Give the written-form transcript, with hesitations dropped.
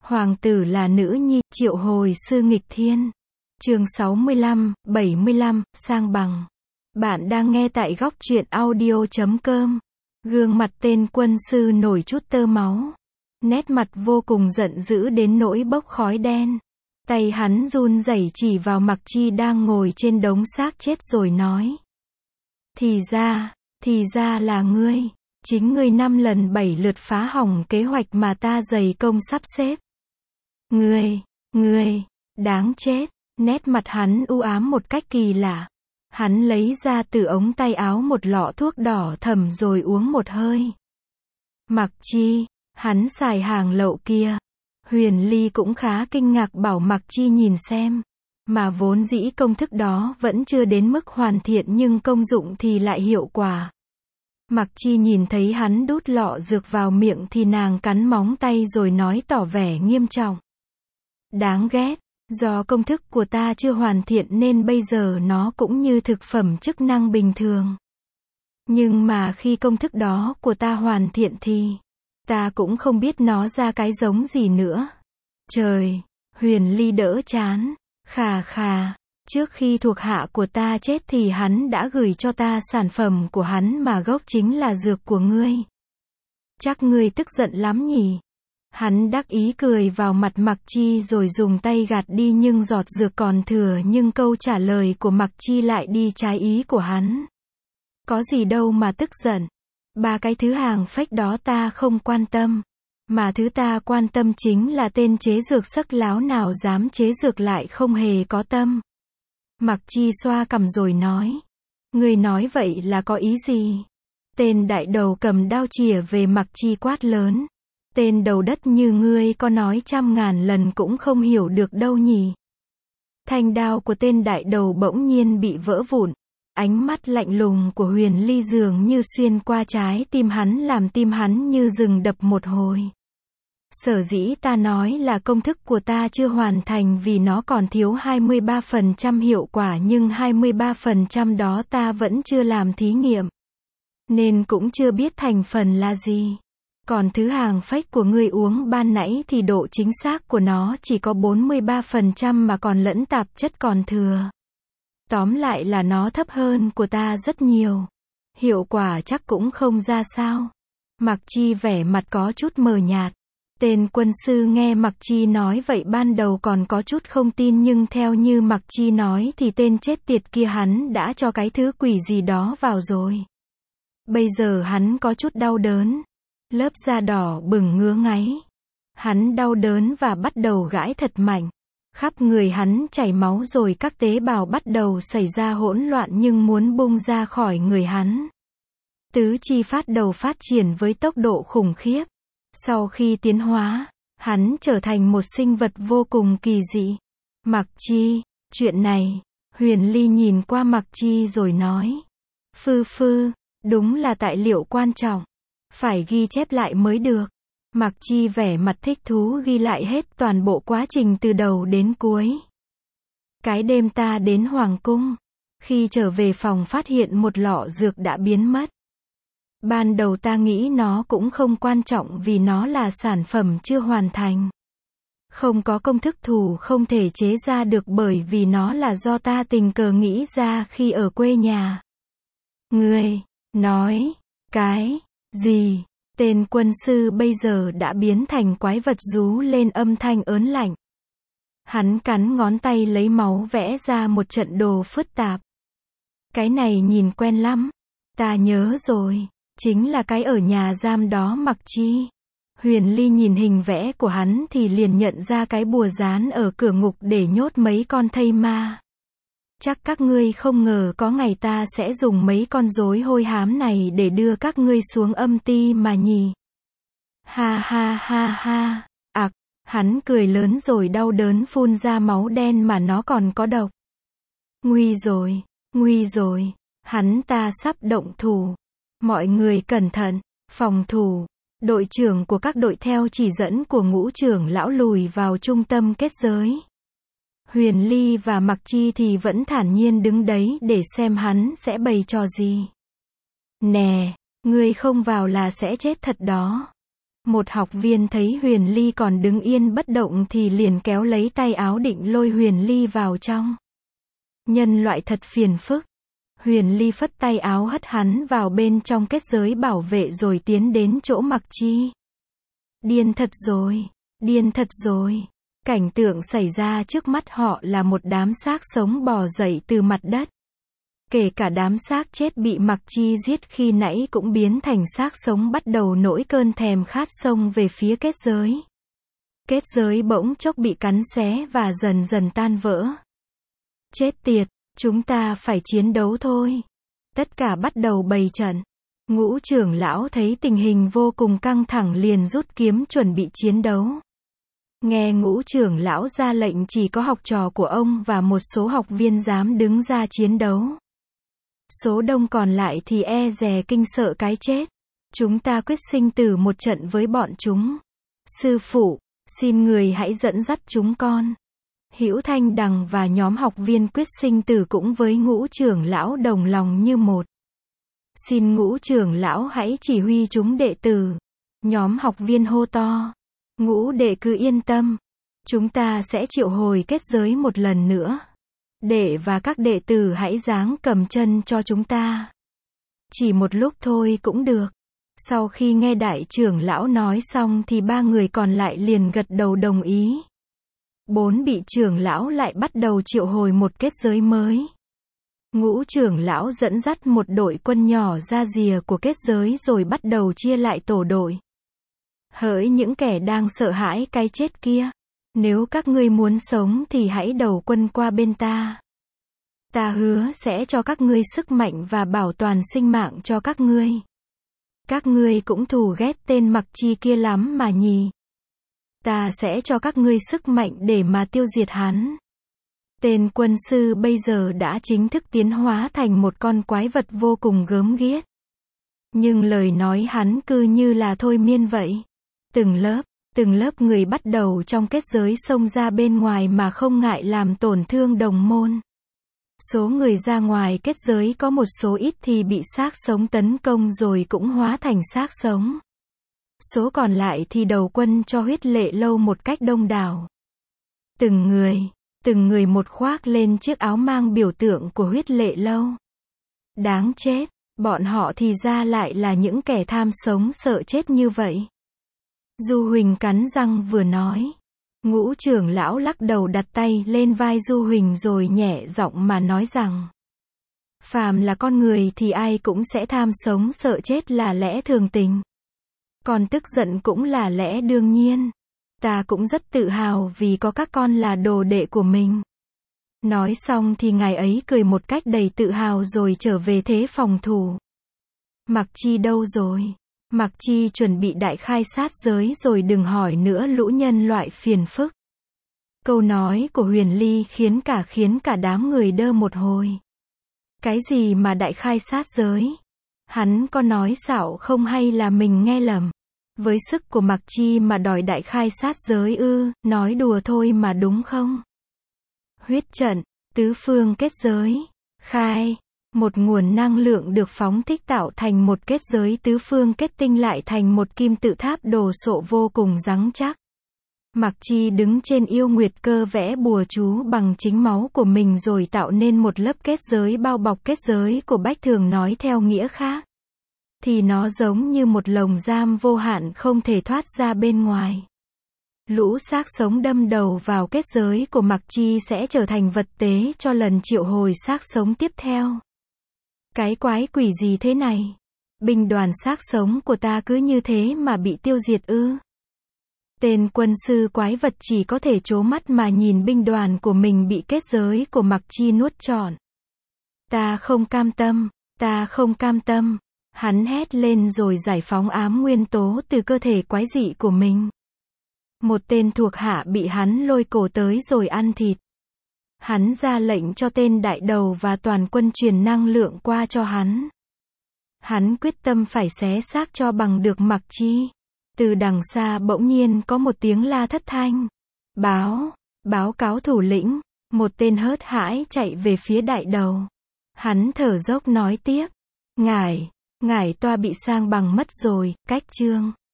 Hoàng tử là nữ nhi, triệu hồi sư nghịch thiên. Chương 65, 75, sang bằng. Bạn đang nghe tại góc truyện audio.com. Gương mặt tên quân sư nổi chút tơ máu. Nét mặt vô cùng giận dữ đến nỗi bốc khói đen. Tay hắn run rẩy chỉ vào Mặc Chi đang ngồi trên đống xác chết rồi nói. Thì ra là ngươi. Chính ngươi 5 lần 7 lượt phá hỏng kế hoạch mà ta dày công sắp xếp. Ngươi, đáng chết. Nét mặt hắn u ám một cách kỳ lạ. Hắn lấy ra từ ống tay áo một lọ thuốc đỏ thẫm rồi uống một hơi. Mặc Chi, hắn xài hàng lậu kia. Huyền Ly cũng khá kinh ngạc bảo Mặc Chi nhìn xem. Mà vốn dĩ công thức đó vẫn chưa đến mức hoàn thiện nhưng công dụng thì lại hiệu quả. Mặc Chi nhìn thấy hắn đút lọ dược vào miệng thì nàng cắn móng tay rồi nói tỏ vẻ nghiêm trọng. Đáng ghét, do công thức của ta chưa hoàn thiện nên bây giờ nó cũng như thực phẩm chức năng bình thường. Nhưng mà khi công thức đó của ta hoàn thiện thì, ta cũng không biết nó ra cái giống gì nữa. Trời, Huyền Ly đỡ chán, khà, trước khi thuộc hạ của ta chết thì hắn đã gửi cho ta sản phẩm của hắn mà gốc chính là dược của ngươi. Chắc ngươi tức giận lắm nhỉ? Hắn đắc ý cười vào mặt Mặc Chi rồi dùng tay gạt đi nhưng giọt dược còn thừa nhưng câu trả lời của Mặc Chi lại đi trái ý của hắn. Có gì đâu mà tức giận. 3 cái thứ hàng fake đó ta không quan tâm. Mà thứ ta quan tâm chính là tên chế dược sắc láo nào dám chế dược lại không hề có tâm. Mặc Chi xoa cằm rồi nói. Ngươi nói vậy là có ý gì? Tên đại đầu cầm đao chìa về Mặc Chi quát lớn. Tên đầu đất như ngươi có nói 100.000 lần cũng không hiểu được đâu nhỉ. Thanh đao của tên đại đầu bỗng nhiên bị vỡ vụn. Ánh mắt lạnh lùng của Huyền Ly dường như xuyên qua trái tim hắn làm tim hắn như dừng đập một hồi. Sở dĩ ta nói là công thức của ta chưa hoàn thành vì nó còn thiếu 23% hiệu quả nhưng 23% đó ta vẫn chưa làm thí nghiệm. Nên cũng chưa biết thành phần là gì. Còn thứ hàng fake của ngươi uống ban nãy thì độ chính xác của nó chỉ có 43% mà còn lẫn tạp chất còn thừa. Tóm lại là nó thấp hơn của ta rất nhiều. Hiệu quả chắc cũng không ra sao. Mặc Chi vẻ mặt có chút mờ nhạt. Tên quân sư nghe Mặc Chi nói vậy ban đầu còn có chút không tin nhưng theo như Mặc Chi nói thì tên chết tiệt kia hắn đã cho cái thứ quỷ gì đó vào rồi. Bây giờ hắn có chút đau đớn. Lớp da đỏ bừng ngứa ngáy. Hắn đau đớn và bắt đầu gãi thật mạnh. Khắp người hắn chảy máu rồi các tế bào bắt đầu xảy ra hỗn loạn nhưng muốn bung ra khỏi người hắn. Tứ chi phát đầu phát triển với tốc độ khủng khiếp. Sau khi tiến hóa, hắn trở thành một sinh vật vô cùng kỳ dị. Mặc Chi, chuyện này, Huyền Ly nhìn qua Mặc Chi rồi nói. Đúng là tài liệu quan trọng. Phải ghi chép lại mới được. Mặc Chi vẻ mặt thích thú ghi lại hết toàn bộ quá trình từ đầu đến cuối. Cái đêm ta đến Hoàng cung. Khi trở về phòng phát hiện một lọ dược đã biến mất. Ban đầu ta nghĩ nó cũng không quan trọng vì nó là sản phẩm chưa hoàn thành. Không có công thức thủ không thể chế ra được bởi vì nó là do ta tình cờ nghĩ ra khi ở quê nhà. Ngươi, nói, cái, gì? Tên quân sư bây giờ đã biến thành quái vật rú lên âm thanh ớn lạnh. Hắn cắn ngón tay lấy máu vẽ ra một trận đồ phức tạp. Cái này nhìn quen lắm. Ta nhớ rồi. Chính là cái ở nhà giam đó Mặc Chi. Huyền Ly nhìn hình vẽ của hắn thì liền nhận ra cái bùa dán ở cửa ngục để nhốt mấy con thây ma. Chắc các ngươi không ngờ có ngày ta sẽ dùng mấy con rối hôi hám này để đưa các ngươi xuống âm ti mà nhỉ. Ha. Hắn cười lớn rồi đau đớn phun ra máu đen mà nó còn có độc. Nguy rồi, hắn ta sắp động thủ. Mọi người cẩn thận, phòng thủ. Đội trưởng của các đội theo chỉ dẫn của ngũ trưởng lão lùi vào trung tâm kết giới. Huyền Ly và Mặc Chi thì vẫn thản nhiên đứng đấy để xem hắn sẽ bày trò gì. Nè, ngươi không vào là sẽ chết thật đó. Một học viên thấy Huyền Ly còn đứng yên bất động thì liền kéo lấy tay áo định lôi Huyền Ly vào trong. Nhân loại thật phiền phức. Huyền Ly phất tay áo hất hắn vào bên trong kết giới bảo vệ rồi tiến đến chỗ Mặc Chi. Điên thật rồi, điên thật rồi. Cảnh tượng xảy ra trước mắt họ là một đám xác sống bò dậy từ mặt đất. Kể cả đám xác chết bị Mặc Chi giết khi nãy cũng biến thành xác sống bắt đầu nổi cơn thèm khát xông về phía kết giới. Kết giới bỗng chốc bị cắn xé và dần dần tan vỡ. Chết tiệt, chúng ta phải chiến đấu thôi. Tất cả bắt đầu bày trận. Ngũ trưởng lão thấy tình hình vô cùng căng thẳng liền rút kiếm chuẩn bị chiến đấu. Nghe ngũ trưởng lão ra lệnh chỉ có học trò của ông và một số học viên dám đứng ra chiến đấu. Số đông còn lại thì e dè kinh sợ cái chết. Chúng ta quyết sinh tử một trận với bọn chúng. Sư phụ, xin người hãy dẫn dắt chúng con. Hữu Thanh Đằng và nhóm học viên quyết sinh tử cũng với ngũ trưởng lão đồng lòng như một. Xin ngũ trưởng lão hãy chỉ huy chúng đệ tử. Nhóm học viên hô to. Ngũ đệ cứ yên tâm. Chúng ta sẽ triệu hồi kết giới một lần nữa. Đệ và các đệ tử hãy giáng cầm chân cho chúng ta. Chỉ một lúc thôi cũng được. Sau khi nghe đại trưởng lão nói xong thì ba người còn lại liền gật đầu đồng ý. Bốn vị trưởng lão lại bắt đầu triệu hồi một kết giới mới. Ngũ trưởng lão dẫn dắt một đội quân nhỏ ra rìa của kết giới rồi bắt đầu chia lại tổ đội. Hỡi những kẻ đang sợ hãi cái chết kia. Nếu các ngươi muốn sống thì hãy đầu quân qua bên ta. Ta hứa sẽ cho các ngươi sức mạnh và bảo toàn sinh mạng cho các ngươi. Các ngươi cũng thù ghét tên Mặc Chi kia lắm mà nhỉ. Ta sẽ cho các ngươi sức mạnh để mà tiêu diệt hắn. Tên quân sư bây giờ đã chính thức tiến hóa thành một con quái vật vô cùng gớm ghiếc. Nhưng lời nói hắn cứ như là thôi miên vậy. Từng lớp người bắt đầu trong kết giới xông ra bên ngoài mà không ngại làm tổn thương đồng môn. Số người ra ngoài kết giới có một số ít thì bị xác sống tấn công rồi cũng hóa thành xác sống. Số còn lại thì đầu quân cho Huyết Lệ Lâu một cách đông đảo. Từng người một khoác lên chiếc áo mang biểu tượng của Huyết Lệ Lâu. Đáng chết, bọn họ thì ra lại là những kẻ tham sống sợ chết như vậy. Du Huỳnh cắn răng vừa nói. Ngũ trưởng lão lắc đầu đặt tay lên vai Du Huỳnh rồi nhẹ giọng mà nói rằng. Phàm là con người thì ai cũng sẽ tham sống sợ chết là lẽ thường tình. Còn tức giận cũng là lẽ đương nhiên. Ta cũng rất tự hào vì có các con là đồ đệ của mình. Nói xong thì ngài ấy cười một cách đầy tự hào rồi trở về thế phòng thủ. Mặc Chi đâu rồi? Mặc Chi chuẩn bị đại khai sát giới rồi đừng hỏi nữa lũ nhân loại phiền phức. Câu nói của Huyền Ly khiến cả đám người đơ một hồi. Cái gì mà đại khai sát giới? Hắn có nói xạo không hay là mình nghe lầm? Với sức của Mặc Chi mà đòi đại khai sát giới ư, nói đùa thôi mà đúng không? Huyết trận, tứ phương kết giới, khai. Một nguồn năng lượng được phóng thích tạo thành một kết giới tứ phương kết tinh lại thành một kim tự tháp đồ sộ vô cùng rắn chắc. Mặc Chi đứng trên yêu nguyệt cơ vẽ bùa chú bằng chính máu của mình rồi tạo nên một lớp kết giới bao bọc kết giới của Bách Thường nói theo nghĩa khác. Thì nó giống như một lồng giam vô hạn không thể thoát ra bên ngoài. Lũ xác sống đâm đầu vào kết giới của Mặc Chi sẽ trở thành vật tế cho lần triệu hồi xác sống tiếp theo. Cái quái quỷ gì thế này? Binh đoàn xác sống của ta cứ như thế mà bị tiêu diệt ư? Tên quân sư quái vật chỉ có thể trố mắt mà nhìn binh đoàn của mình bị kết giới của Mặc Chi nuốt trọn. Ta không cam tâm, ta không cam tâm. Hắn hét lên rồi giải phóng ám nguyên tố từ cơ thể quái dị của mình. Một tên thuộc hạ bị hắn lôi cổ tới rồi ăn thịt. Hắn ra lệnh cho tên đại đầu và toàn quân truyền năng lượng qua cho hắn. Hắn quyết tâm phải xé xác cho bằng được Mặc Chi. Từ đằng xa bỗng nhiên có một tiếng la thất thanh. Báo cáo thủ lĩnh. Một tên hớt hãi chạy về phía đại đầu. Hắn thở dốc nói tiếp. Ngải toa bị sang bằng mất rồi, cách chương.